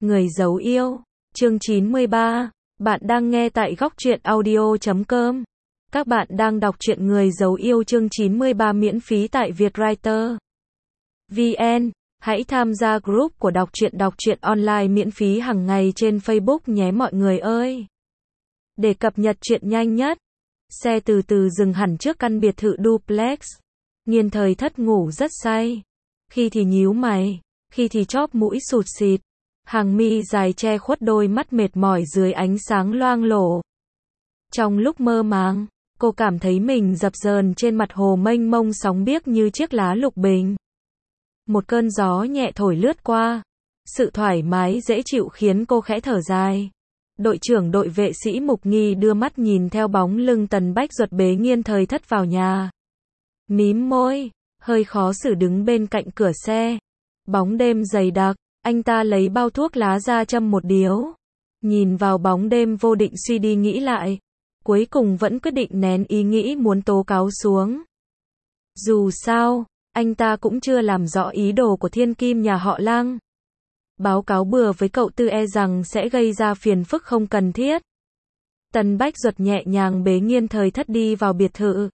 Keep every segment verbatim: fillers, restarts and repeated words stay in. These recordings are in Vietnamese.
Người giấu yêu, chương chín mươi ba. Bạn đang nghe tại góc truyện audio chấm com. Các bạn đang đọc truyện Người giấu yêu chương chín mươi ba miễn phí tại Vietwriter chấm vn. Hãy tham gia group của đọc truyện đọc truyện online miễn phí hàng ngày trên Facebook nhé mọi người ơi. Để cập nhật truyện nhanh nhất. Xe từ từ dừng hẳn trước căn biệt thự duplex. Nghiên Thời Thất ngủ rất say. Khi thì nhíu mày, khi thì chóp mũi sụt sịt. Hàng mi dài che khuất đôi mắt mệt mỏi dưới ánh sáng loang lổ. Trong lúc mơ màng, cô cảm thấy mình dập dờn trên mặt hồ mênh mông sóng biếc như chiếc lá lục bình. Một cơn gió nhẹ thổi lướt qua. Sự thoải mái dễ chịu khiến cô khẽ thở dài. Đội trưởng đội vệ sĩ Mục Nghi đưa mắt nhìn theo bóng lưng Tần Bách Duật bế Nghiên Thời Thất vào nhà. Mím môi, hơi khó xử đứng bên cạnh cửa xe. Bóng đêm dày đặc, anh ta lấy bao thuốc lá ra châm một điếu. Nhìn vào bóng đêm vô định suy đi nghĩ lại. Cuối cùng vẫn quyết định nén ý nghĩ muốn tố cáo xuống. Dù sao, anh ta cũng chưa làm rõ ý đồ của thiên kim nhà họ Lăng. Báo cáo bừa với cậu Tư e rằng sẽ gây ra phiền phức không cần thiết. Tần Bách Duật nhẹ nhàng bế Nghiên Thời Thất đi vào biệt thự.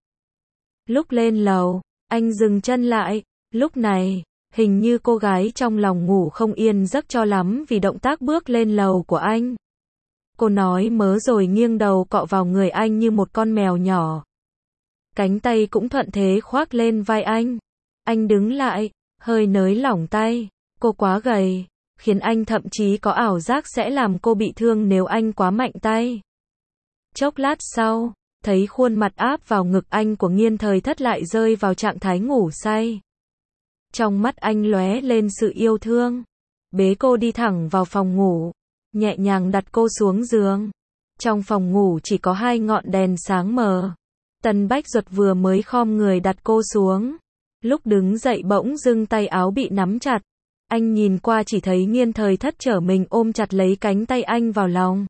Lúc lên lầu, anh dừng chân lại. Lúc này, hình như cô gái trong lòng ngủ không yên giấc cho lắm vì động tác bước lên lầu của anh. Cô nói mớ rồi nghiêng đầu cọ vào người anh như một con mèo nhỏ. Cánh tay cũng thuận thế khoác lên vai anh. Anh đứng lại, hơi nới lỏng tay. Cô quá gầy, khiến anh thậm chí có ảo giác sẽ làm cô bị thương nếu anh quá mạnh tay. Chốc lát sau, thấy khuôn mặt áp vào ngực anh của Nghiên Thời Thất lại rơi vào trạng thái ngủ say. Trong mắt anh lóe lên sự yêu thương. Bế cô đi thẳng vào phòng ngủ. Nhẹ nhàng đặt cô xuống giường. Trong phòng ngủ chỉ có hai ngọn đèn sáng mờ. Tần Bách Duật vừa mới khom người đặt cô xuống. Lúc đứng dậy bỗng dưng tay áo bị nắm chặt. Anh nhìn qua chỉ thấy Nghiên Thời Thất trở mình ôm chặt lấy cánh tay anh vào lòng.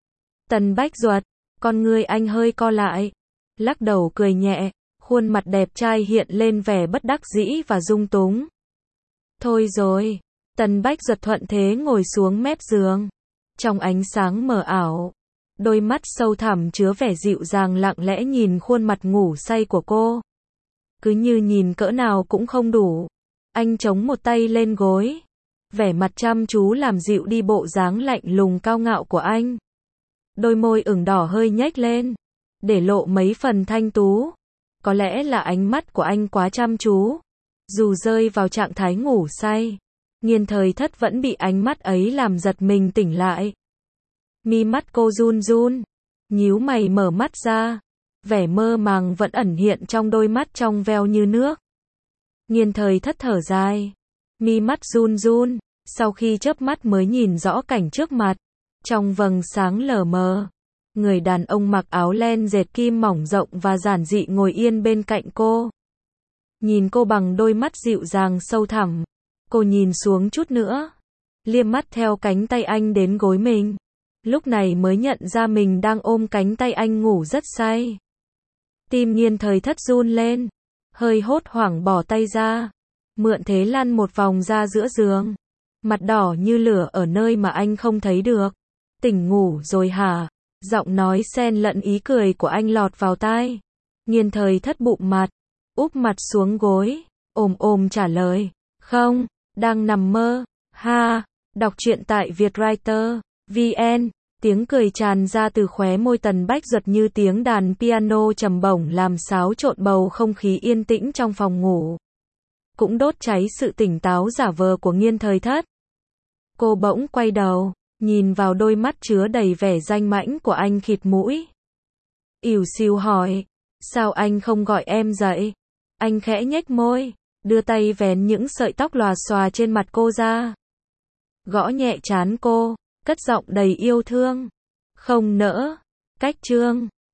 Tần Bách Duật, con người anh hơi co lại. Lắc đầu cười nhẹ. Khuôn mặt đẹp trai hiện lên vẻ bất đắc dĩ và dung túng. Thôi rồi. Tần Bách Duật thuận thế ngồi xuống mép giường. Trong ánh sáng mờ ảo, đôi mắt sâu thẳm chứa vẻ dịu dàng lặng lẽ nhìn khuôn mặt ngủ say của cô. Cứ như nhìn cỡ nào cũng không đủ. Anh chống một tay lên gối. Vẻ mặt chăm chú làm dịu đi bộ dáng lạnh lùng cao ngạo của anh. Đôi môi ửng đỏ hơi nhếch lên, để lộ mấy phần thanh tú. Có lẽ là ánh mắt của anh quá chăm chú. Dù rơi vào trạng thái ngủ say, Nghiên Thời Thất vẫn bị ánh mắt ấy làm giật mình tỉnh lại. Mi mắt cô run run, nhíu mày mở mắt ra. Vẻ mơ màng vẫn ẩn hiện trong đôi mắt trong veo như nước. Nghiên Thời Thất thở dài, mi mắt run run, sau khi chớp mắt mới nhìn rõ cảnh trước mặt. Trong vầng sáng lờ mờ, người đàn ông mặc áo len dệt kim mỏng rộng và giản dị ngồi yên bên cạnh cô. Nhìn cô bằng đôi mắt dịu dàng sâu thẳm. Cô nhìn xuống chút nữa, liếc mắt theo cánh tay anh đến gối mình. Lúc này mới nhận ra mình đang ôm cánh tay anh ngủ rất say. Tim Nghiên Thời Thất run lên, hơi hốt hoảng bỏ tay ra. Mượn thế lăn một vòng ra giữa giường. Mặt đỏ như lửa ở nơi mà anh không thấy được. Tỉnh ngủ rồi hả? Giọng nói xen lẫn ý cười của anh lọt vào tai. Nghiên Thời Thất bụng mặt, úp mặt xuống gối, ồm ồm trả lời. Không, đang nằm mơ. Ha, đọc truyện tại Vietwriter chấm vn. Tiếng cười tràn ra từ khóe môi Tần Bách Duật như tiếng đàn piano trầm bổng làm xáo trộn bầu không khí yên tĩnh trong phòng ngủ. Cũng đốt cháy sự tỉnh táo giả vờ của Nghiên Thời Thất. Cô bỗng quay đầu, nhìn vào đôi mắt chứa đầy vẻ danh mãnh của anh khịt mũi. Ỉu xìu hỏi, sao anh không gọi em dậy? Anh khẽ nhếch môi, đưa tay vén những sợi tóc lòa xòa trên mặt cô ra. Gõ nhẹ trán cô, cất giọng đầy yêu thương. Không nỡ. Cách chương